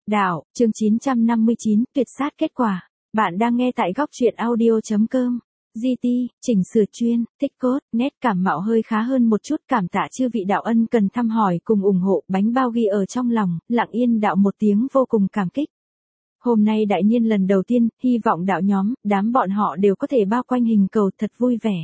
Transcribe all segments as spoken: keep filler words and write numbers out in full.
Đạo, chương chín trăm năm mươi chín, tuyệt sát kết quả. Bạn đang nghe tại góc truyện audio.com. giê tê, chỉnh sửa chuyên, tích cốt, nét cảm mạo hơi khá hơn một chút, cảm tạ chư vị đạo ân cần thăm hỏi cùng ủng hộ, bánh bao ghi ở trong lòng, lặng yên đạo một tiếng vô cùng cảm kích. Hôm nay đại niên lần đầu tiên, hy vọng đạo nhóm, đám bọn họ đều có thể bao quanh hình cầu thật vui vẻ.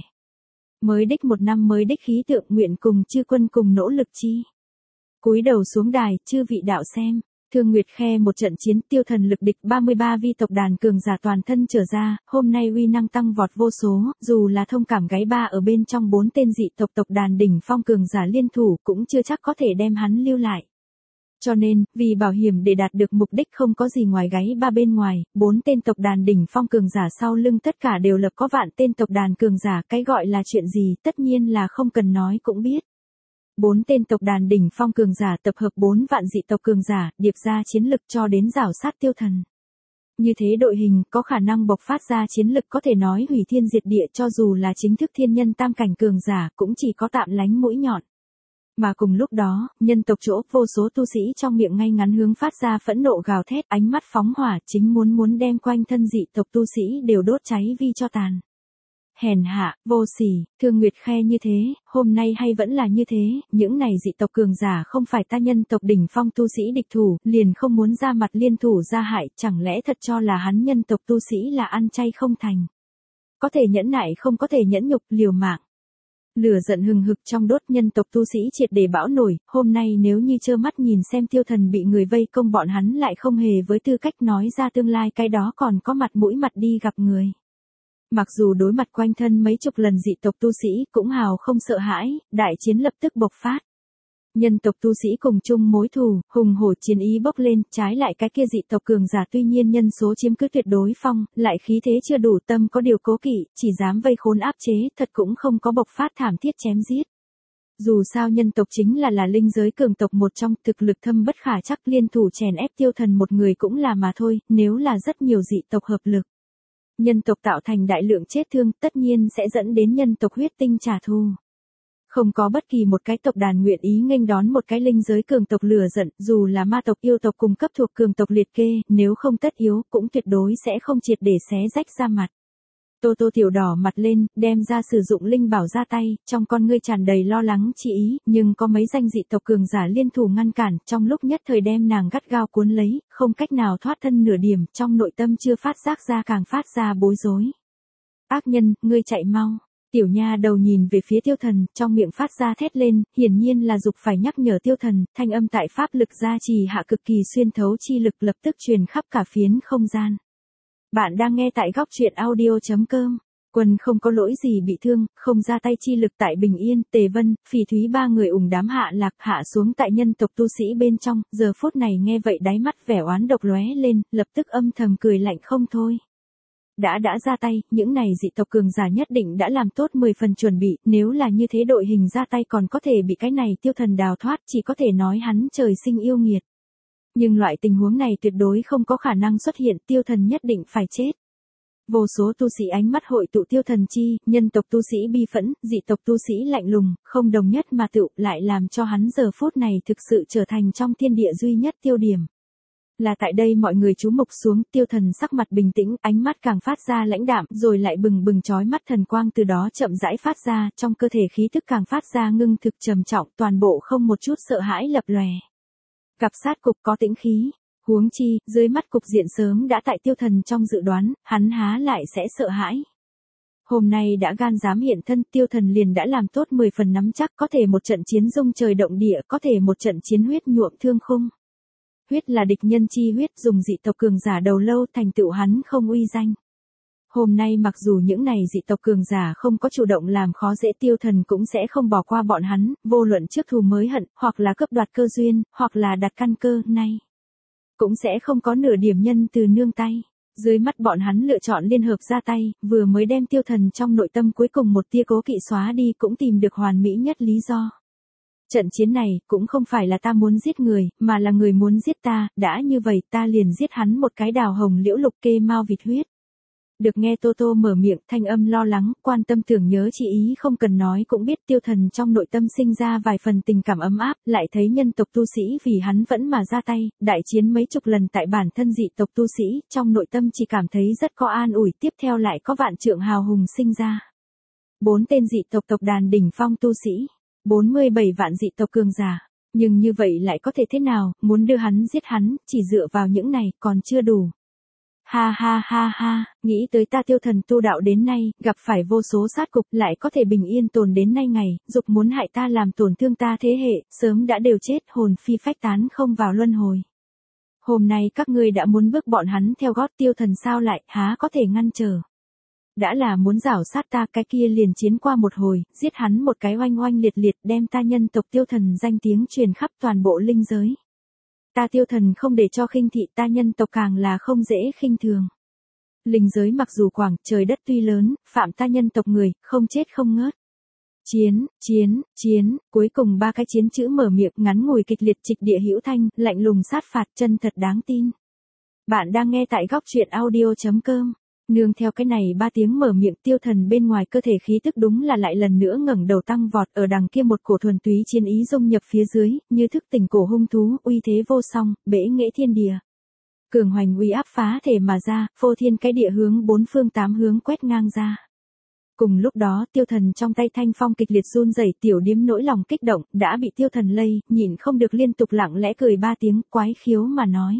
Mới đích một năm mới đích khí tượng nguyện cùng chư quân cùng nỗ lực chi. Cúi đầu xuống đài, chư vị đạo xem. Thương Nguyệt Khe một trận chiến tiêu thần lực địch ba mươi ba vi tộc đàn cường giả toàn thân trở ra, hôm nay uy năng tăng vọt vô số, dù là thông cảm gáy ba ở bên trong bốn tên dị tộc tộc đàn đỉnh phong cường giả liên thủ cũng chưa chắc có thể đem hắn lưu lại. Cho nên, vì bảo hiểm để đạt được mục đích không có gì ngoài gáy ba bên ngoài, bốn tên tộc đàn đỉnh phong cường giả sau lưng tất cả đều lập có vạn tên tộc đàn cường giả, cái gọi là chuyện gì tất nhiên là không cần nói cũng biết. Bốn tên tộc đàn đỉnh phong cường giả tập hợp bốn vạn dị tộc cường giả, điệp ra chiến lực cho đến rảo sát tiêu thần. Như thế đội hình có khả năng bộc phát ra chiến lực có thể nói hủy thiên diệt địa, cho dù là chính thức thiên nhân tam cảnh cường giả cũng chỉ có tạm lánh mũi nhọn. Mà cùng lúc đó, nhân tộc chỗ vô số tu sĩ trong miệng ngay ngắn hướng phát ra phẫn nộ gào thét, ánh mắt phóng hỏa, chính muốn muốn đem quanh thân dị tộc tu sĩ đều đốt cháy vi cho tàn. Hèn hạ, vô sỉ, Thương Nguyệt Khe như thế, hôm nay hay vẫn là như thế, những này dị tộc cường giả không phải ta nhân tộc đỉnh phong tu sĩ địch thủ, liền không muốn ra mặt liên thủ ra hại, chẳng lẽ thật cho là hắn nhân tộc tu sĩ là ăn chay không thành. Có thể nhẫn nại không có thể nhẫn nhục, liều mạng. Lửa giận hừng hực trong đốt, nhân tộc tu sĩ triệt để bão nổi, hôm nay nếu như trơ mắt nhìn xem tiêu thần bị người vây công, bọn hắn lại không hề với tư cách nói ra tương lai, cái đó còn có mặt mũi mặt đi gặp người. Mặc dù đối mặt quanh thân mấy chục lần dị tộc tu sĩ cũng hào không sợ hãi, đại chiến lập tức bộc phát. Nhân tộc tu sĩ cùng chung mối thù, hùng hổ chiến ý bốc lên, trái lại cái kia dị tộc cường giả tuy nhiên nhân số chiếm cứ tuyệt đối phong, lại khí thế chưa đủ, tâm có điều cố kỵ, chỉ dám vây khốn áp chế, thật cũng không có bộc phát thảm thiết chém giết. Dù sao nhân tộc chính là là linh giới cường tộc một trong, thực lực thâm bất khả chắc, liên thủ chèn ép tiêu thần một người cũng là mà thôi, nếu là rất nhiều dị tộc hợp lực. Nhân tộc tạo thành đại lượng chết thương, tất nhiên sẽ dẫn đến nhân tộc huyết tinh trả thù. Không có bất kỳ một cái tộc đàn nguyện ý nghênh đón một cái linh giới cường tộc lừa giận, dù là ma tộc yêu tộc cùng cấp thuộc cường tộc liệt kê, nếu không tất yếu, cũng tuyệt đối sẽ không triệt để xé rách ra mặt. Tô Tô tiểu đỏ mặt lên, đem ra sử dụng linh bảo ra tay, trong con ngươi tràn đầy lo lắng chi ý, nhưng có mấy danh dị tộc cường giả liên thủ ngăn cản, trong lúc nhất thời đem nàng gắt gao cuốn lấy, không cách nào thoát thân nửa điểm, trong nội tâm chưa phát giác ra càng phát ra bối rối. Ác nhân, ngươi chạy mau. Tiểu nha đầu nhìn về phía tiêu thần, trong miệng phát ra thét lên, hiển nhiên là dục phải nhắc nhở tiêu thần, thanh âm tại pháp lực gia trì hạ cực kỳ xuyên thấu chi lực lập tức truyền khắp cả phiến không gian. Bạn đang nghe tại góc truyện audio.com. Quân không có lỗi gì bị thương, không ra tay chi lực tại Bình Yên, Tề Vân, Phỉ Thúy ba người ủng đám hạ lạc hạ xuống tại nhân tộc tu sĩ bên trong, giờ phút này nghe vậy đáy mắt vẻ oán độc lóe lên, lập tức âm thầm cười lạnh không thôi. Đã đã ra tay, những này dị tộc cường giả nhất định đã làm tốt mười phần chuẩn bị, nếu là như thế đội hình ra tay còn có thể bị cái này tiêu thần đào thoát, chỉ có thể nói hắn trời sinh yêu nghiệt. Nhưng loại tình huống này tuyệt đối không có khả năng xuất hiện, tiêu thần nhất định phải chết. Vô số tu sĩ ánh mắt hội tụ tiêu thần chi, nhân tộc tu sĩ bi phẫn, dị tộc tu sĩ lạnh lùng, không đồng nhất mà tựu, lại làm cho hắn giờ phút này thực sự trở thành trong thiên địa duy nhất tiêu điểm. Là tại đây mọi người chú mục xuống, tiêu thần sắc mặt bình tĩnh, ánh mắt càng phát ra lãnh đạm, rồi lại bừng bừng chói mắt thần quang từ đó chậm rãi phát ra, trong cơ thể khí tức càng phát ra ngưng thực trầm trọng, toàn bộ không một chút sợ hãi lập lòe. Gặp sát cục có tĩnh khí, huống chi, dưới mắt cục diện sớm đã tại tiêu thần trong dự đoán, hắn há lại sẽ sợ hãi. Hôm nay đã gan dám hiện thân, tiêu thần liền đã làm tốt mười phần nắm chắc, có thể một trận chiến rung trời động địa, có thể một trận chiến huyết nhuộm thương khung. Huyết là địch nhân chi huyết, dùng dị tộc cường giả đầu lâu thành tựu hắn không uy danh. Hôm nay mặc dù những này dị tộc cường giả không có chủ động làm khó dễ tiêu thần cũng sẽ không bỏ qua bọn hắn, vô luận trước thù mới hận, hoặc là cướp đoạt cơ duyên, hoặc là đặt căn cơ, nay. Cũng sẽ không có nửa điểm nhân từ nương tay. Dưới mắt bọn hắn lựa chọn liên hợp ra tay, vừa mới đem tiêu thần trong nội tâm cuối cùng một tia cố kỵ xóa đi cũng tìm được hoàn mỹ nhất lý do. Trận chiến này, cũng không phải là ta muốn giết người, mà là người muốn giết ta, đã như vậy ta liền giết hắn một cái đào hồng liễu lục kê mau vịt huyết. Được nghe Tô Tô mở miệng, thanh âm lo lắng, quan tâm tưởng nhớ chi ý không cần nói cũng biết Tiêu Thần trong nội tâm sinh ra vài phần tình cảm ấm áp, lại thấy nhân tộc tu sĩ vì hắn vẫn mà ra tay, đại chiến mấy chục lần tại bản thân dị tộc tu sĩ, trong nội tâm chỉ cảm thấy rất có an ủi, tiếp theo lại có vạn trượng hào hùng sinh ra. Bốn tên dị tộc tộc đàn đỉnh phong tu sĩ, bốn mươi bảy vạn dị tộc cường giả, nhưng như vậy lại có thể thế nào, muốn đưa hắn giết hắn, chỉ dựa vào những này còn chưa đủ. Ha ha ha ha, nghĩ tới ta Tiêu Thần tu đạo đến nay, gặp phải vô số sát cục, lại có thể bình yên tồn đến nay ngày, dục muốn hại ta làm tổn thương ta thế hệ, sớm đã đều chết, hồn phi phách tán không vào luân hồi. Hôm nay các ngươi đã muốn bước bọn hắn theo gót Tiêu Thần sao lại, há có thể ngăn trở. Đã là muốn rảo sát ta, cái kia liền chiến qua một hồi, giết hắn một cái oanh oanh liệt liệt, đem ta nhân tộc Tiêu Thần danh tiếng truyền khắp toàn bộ linh giới. Ta Tiêu Thần không để cho khinh thị, ta nhân tộc càng là không dễ khinh thường. Linh giới mặc dù quảng, trời đất tuy lớn, phạm ta nhân tộc người, không chết không ngớt. Chiến, chiến, chiến, cuối cùng ba cái chiến chữ mở miệng ngắn ngủi kịch liệt trịch địa hữu thanh, lạnh lùng sát phạt, chân thật đáng tin. Bạn đang nghe tại góc truyện audio chấm com. Nương theo cái này ba tiếng mở miệng, Tiêu Thần bên ngoài cơ thể khí tức đúng là lại lần nữa ngẩng đầu tăng vọt, ở đằng kia một cổ thuần túy chiến ý dung nhập phía dưới, như thức tỉnh cổ hung thú, uy thế vô song, bể nghệ thiên địa. Cường hoành uy áp phá thể mà ra, phô thiên cái địa hướng bốn phương tám hướng quét ngang ra. Cùng lúc đó, Tiêu Thần trong tay thanh phong kịch liệt run rẩy, tiểu điếm nỗi lòng kích động, đã bị Tiêu Thần lây, nhịn không được liên tục lặng lẽ cười ba tiếng, quái khiếu mà nói.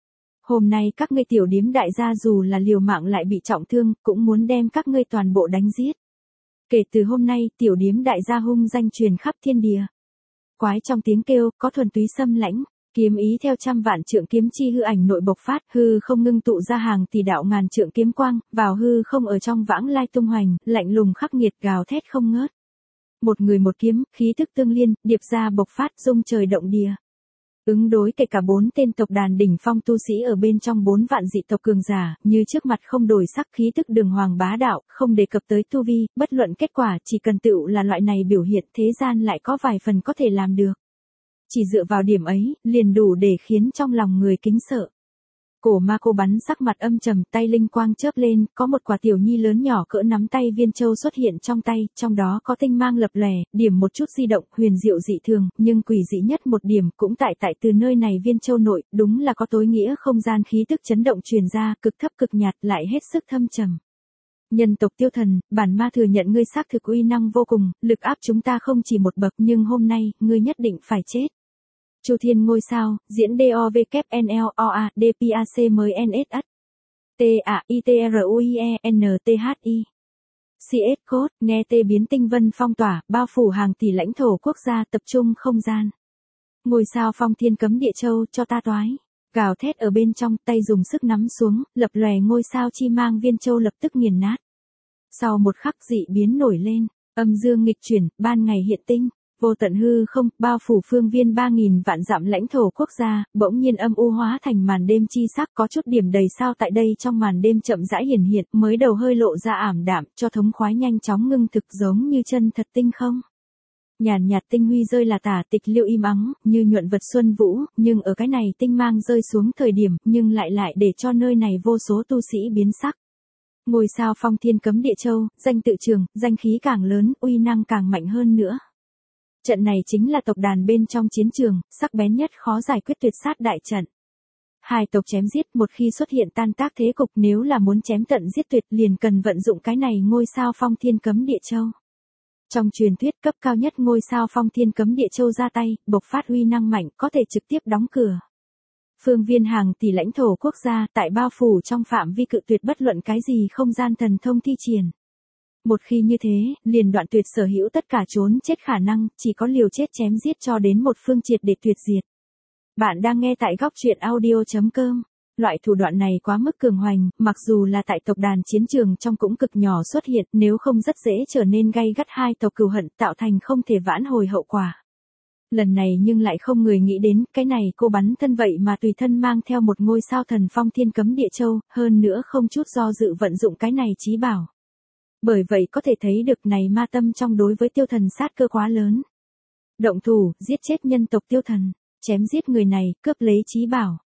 Hôm nay các ngươi tiểu điếm đại gia dù là liều mạng lại bị trọng thương, cũng muốn đem các ngươi toàn bộ đánh giết. Kể từ hôm nay, tiểu điếm đại gia hung danh truyền khắp thiên địa. Quái trong tiếng kêu, có thuần túy xâm lãnh, kiếm ý theo trăm vạn trượng kiếm chi hư ảnh nội bộc phát, hư không ngưng tụ ra hàng tỷ đạo ngàn trượng kiếm quang, vào hư không ở trong vãng lai tung hoành, lạnh lùng khắc nghiệt gào thét không ngớt. Một người một kiếm, khí thức tương liên, điệp ra bộc phát, rung trời động địa. Ứng đối kể cả bốn tên tộc đàn đỉnh phong tu sĩ ở bên trong bốn vạn dị tộc cường giả, như trước mặt không đổi sắc, khí tức đường hoàng bá đạo, không đề cập tới tu vi, bất luận kết quả, chỉ cần tựu là loại này biểu hiện, thế gian lại có vài phần có thể làm được. Chỉ dựa vào điểm ấy, liền đủ để khiến trong lòng người kính sợ. Cổ ma cô bắn sắc mặt âm trầm, tay linh quang chớp lên, có một quả tiểu nhi lớn nhỏ cỡ nắm tay viên châu xuất hiện trong tay, trong đó có tinh mang lập lòe, điểm một chút di động, huyền diệu dị thường, nhưng quỷ dị nhất một điểm cũng tại tại từ nơi này viên châu nội, đúng là có tối nghĩa không gian khí tức chấn động truyền ra, cực thấp cực nhạt lại hết sức thâm trầm. Nhân tộc Tiêu Thần, bản ma thừa nhận ngươi xác thực uy năng vô cùng, lực áp chúng ta không chỉ một bậc, nhưng hôm nay, ngươi nhất định phải chết. Chu Thiên ngôi sao, diễn D O V K N L O A D P A C mới N S S. T A I T R U I E N T H I. C S code, nghe tê biến tinh vân phong tỏa, bao phủ hàng tỷ lãnh thổ quốc gia tập trung không gian. Ngôi sao phong thiên cấm địa châu cho ta toái. Gào thét ở bên trong, tay dùng sức nắm xuống, lập lòe ngôi sao chi mang viên châu lập tức nghiền nát. Sau một khắc dị biến nổi lên, âm dương nghịch chuyển, ban ngày hiện tinh. Vô tận hư không, bao phủ phương viên ba nghìn vạn dặm lãnh thổ quốc gia, bỗng nhiên âm u hóa thành màn đêm chi sắc, có chút điểm đầy sao tại đây trong màn đêm chậm rãi hiển hiện, mới đầu hơi lộ ra ảm đạm, cho thống khoái nhanh chóng ngưng thực giống như chân thật tinh không. Nhàn nhạt tinh huy rơi là tả tịch liêu im ắng, như nhuận vật xuân vũ, nhưng ở cái này tinh mang rơi xuống thời điểm, nhưng lại lại để cho nơi này vô số tu sĩ biến sắc. Ngôi sao phong thiên cấm địa châu, danh tự trường, danh khí càng lớn, uy năng càng mạnh hơn nữa. Trận này chính là tộc đàn bên trong chiến trường, sắc bén nhất khó giải quyết tuyệt sát đại trận. Hai tộc chém giết, một khi xuất hiện tan tác thế cục, nếu là muốn chém tận giết tuyệt liền cần vận dụng cái này ngôi sao phong thiên cấm địa châu. Trong truyền thuyết cấp cao nhất ngôi sao phong thiên cấm địa châu ra tay, bộc phát uy năng mạnh, có thể trực tiếp đóng cửa. Phương viên hàng tỷ lãnh thổ quốc gia, tại bao phủ trong phạm vi cự tuyệt bất luận cái gì không gian thần thông thi triển. Một khi như thế, liền đoạn tuyệt sở hữu tất cả trốn chết khả năng, chỉ có liều chết chém giết cho đến một phương triệt để tuyệt diệt. Bạn đang nghe tại góc truyện audio chấm com. Loại thủ đoạn này quá mức cường hoành, mặc dù là tại tộc đàn chiến trường trong cũng cực nhỏ xuất hiện, nếu không rất dễ trở nên gay gắt hai tộc cừu hận, tạo thành không thể vãn hồi hậu quả. Lần này nhưng lại không người nghĩ đến, cái này cô bắn thân vậy mà tùy thân mang theo một ngôi sao thần phong thiên cấm địa châu, hơn nữa không chút do dự vận dụng cái này chí bảo. Bởi vậy có thể thấy được này ma tâm trong đối với Tiêu Thần sát cơ quá lớn. Động thủ, giết chết nhân tộc Tiêu Thần, chém giết người này, cướp lấy chí bảo.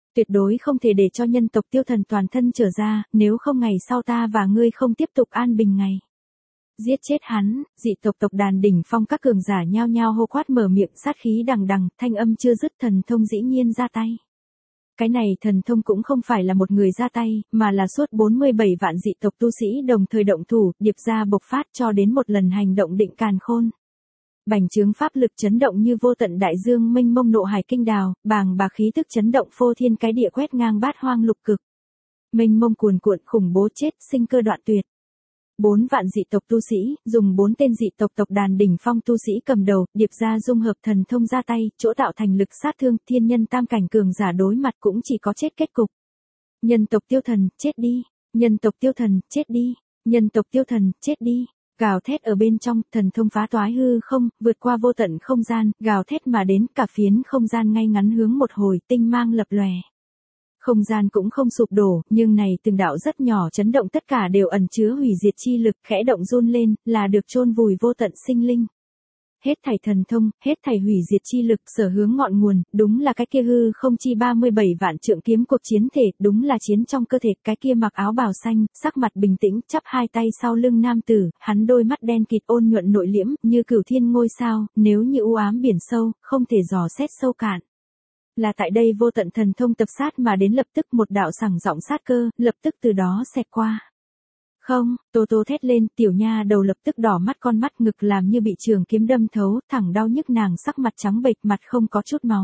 Tuyệt đối không thể để cho nhân tộc Tiêu Thần toàn thân trở ra, nếu không ngày sau ta và ngươi không tiếp tục an bình ngày. Giết chết hắn, dị tộc tộc đàn đỉnh phong các cường giả nhao nhao hô quát mở miệng sát khí đằng đằng, thanh âm chưa dứt thần thông dĩ nhiên ra tay. Cái này thần thông cũng không phải là một người ra tay, mà là suốt bốn mươi bảy vạn dị tộc tu sĩ đồng thời động thủ, điệp ra bộc phát cho đến một lần hành động định càn khôn. Bành trướng pháp lực chấn động như vô tận đại dương mênh mông nộ hải kinh đào, bàng bạc khí tức chấn động phô thiên cái địa quét ngang bát hoang lục cực. Mênh mông cuồn cuộn khủng bố chết sinh cơ đoạn tuyệt. Bốn vạn dị tộc tu sĩ, dùng bốn tên dị tộc tộc đàn đỉnh phong tu sĩ cầm đầu, điệp ra dung hợp thần thông ra tay, chỗ tạo thành lực sát thương, thiên nhân tam cảnh cường giả đối mặt cũng chỉ có chết kết cục. Nhân tộc Tiêu Thần, chết đi. Nhân tộc Tiêu Thần, chết đi. Nhân tộc Tiêu Thần, chết đi. Gào thét ở bên trong, thần thông phá toái hư không, vượt qua vô tận không gian, gào thét mà đến cả phiến không gian ngay ngắn hướng một hồi, tinh mang lập lòe. Không gian cũng không sụp đổ, nhưng này từng đạo rất nhỏ chấn động tất cả đều ẩn chứa hủy diệt chi lực, khẽ động run lên, là được chôn vùi vô tận sinh linh. Hết thảy thần thông, hết thảy hủy diệt chi lực sở hướng ngọn nguồn, đúng là cái kia hư không chi ba mươi bảy vạn trượng kiếm cuộc chiến thể, đúng là chiến trong cơ thể, cái kia mặc áo bào xanh, sắc mặt bình tĩnh, chắp hai tay sau lưng nam tử, hắn đôi mắt đen kịt ôn nhuận nội liễm, như cửu thiên ngôi sao, nếu như u ám biển sâu, không thể dò xét sâu cạn. Là tại đây vô tận thần thông tập sát mà đến lập tức một đạo sẳng giọng sát cơ, lập tức từ đó xẹt qua. Không, Tô Tô thét lên, tiểu nha đầu lập tức đỏ mắt con mắt ngực làm như bị trường kiếm đâm thấu, thẳng đau nhức nàng sắc mặt trắng bệch mặt không có chút máu.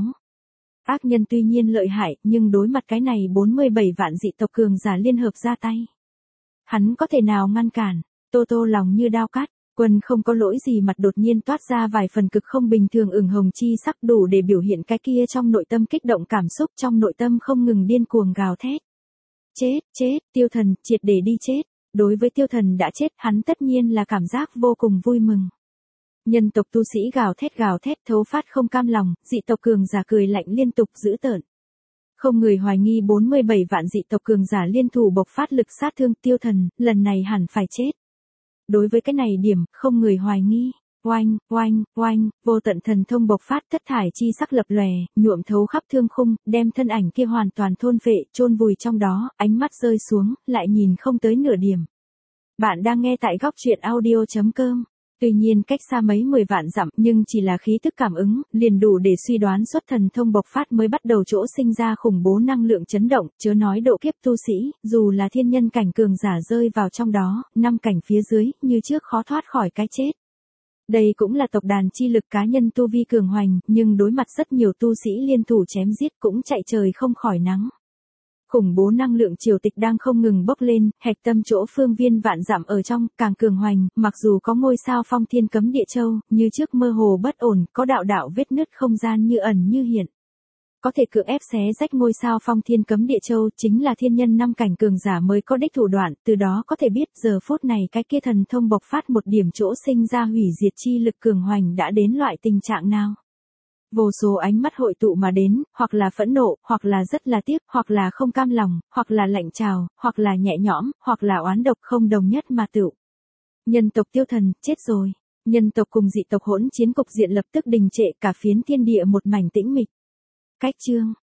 Ác nhân tuy nhiên lợi hại, nhưng đối mặt cái này bốn mươi bảy vạn dị tộc cường giả liên hợp ra tay. Hắn có thể nào ngăn cản, Tô Tô lòng như đao cắt. Quân không có lỗi gì mặt đột nhiên toát ra vài phần cực không bình thường ửng hồng chi sắc đủ để biểu hiện cái kia trong nội tâm kích động cảm xúc trong nội tâm không ngừng điên cuồng gào thét. Chết, chết, Tiêu Thần, triệt để đi chết. Đối với Tiêu Thần đã chết hắn tất nhiên là cảm giác vô cùng vui mừng. Nhân tộc tu sĩ gào thét gào thét thấu phát không cam lòng, dị tộc cường giả cười lạnh liên tục dữ tợn. Không người hoài nghi bốn mươi bảy vạn dị tộc cường giả liên thủ bộc phát lực sát thương Tiêu Thần, lần này hẳn phải chết. Đối với cái này điểm, không người hoài nghi. Oanh, oanh, oanh, vô tận thần thông bộc phát thất thải chi sắc lập lòe, nhuộm thấu khắp thương khung, đem thân ảnh kia hoàn toàn thôn phệ, chôn vùi trong đó, ánh mắt rơi xuống, lại nhìn không tới nửa điểm. Bạn đang nghe tại góc truyện audio chấm com. Tuy nhiên cách xa mấy mười vạn dặm nhưng chỉ là khí thức cảm ứng, liền đủ để suy đoán xuất thần thông bộc phát mới bắt đầu chỗ sinh ra khủng bố năng lượng chấn động, chớ nói độ kiếp tu sĩ, dù là thiên nhân cảnh cường giả rơi vào trong đó, năm cảnh phía dưới, như trước khó thoát khỏi cái chết. Đây cũng là tộc đàn chi lực cá nhân tu vi cường hoành, nhưng đối mặt rất nhiều tu sĩ liên thủ chém giết cũng chạy trời không khỏi nắng. Khủng bố năng lượng triều tịch đang không ngừng bốc lên, hạch tâm chỗ phương viên vạn dặm ở trong, càng cường hoành, mặc dù có ngôi sao phong thiên cấm địa châu, như trước mơ hồ bất ổn, có đạo đạo vết nứt không gian như ẩn như hiện. Có thể cưỡng ép xé rách ngôi sao phong thiên cấm địa châu, chính là thiên nhân năm cảnh cường giả mới có đích thủ đoạn, từ đó có thể biết giờ phút này cái kia thần thông bộc phát một điểm chỗ sinh ra hủy diệt chi lực cường hoành đã đến loại tình trạng nào. Vô số ánh mắt hội tụ mà đến, hoặc là phẫn nộ, hoặc là rất là tiếc, hoặc là không cam lòng, hoặc là lạnh trào, hoặc là nhẹ nhõm, hoặc là oán độc không đồng nhất mà tựu. Nhân tộc Tiêu Thần, chết rồi. Nhân tộc cùng dị tộc hỗn chiến cục diện lập tức đình trệ cả phiến thiên địa một mảnh tĩnh mịch. Cách chương,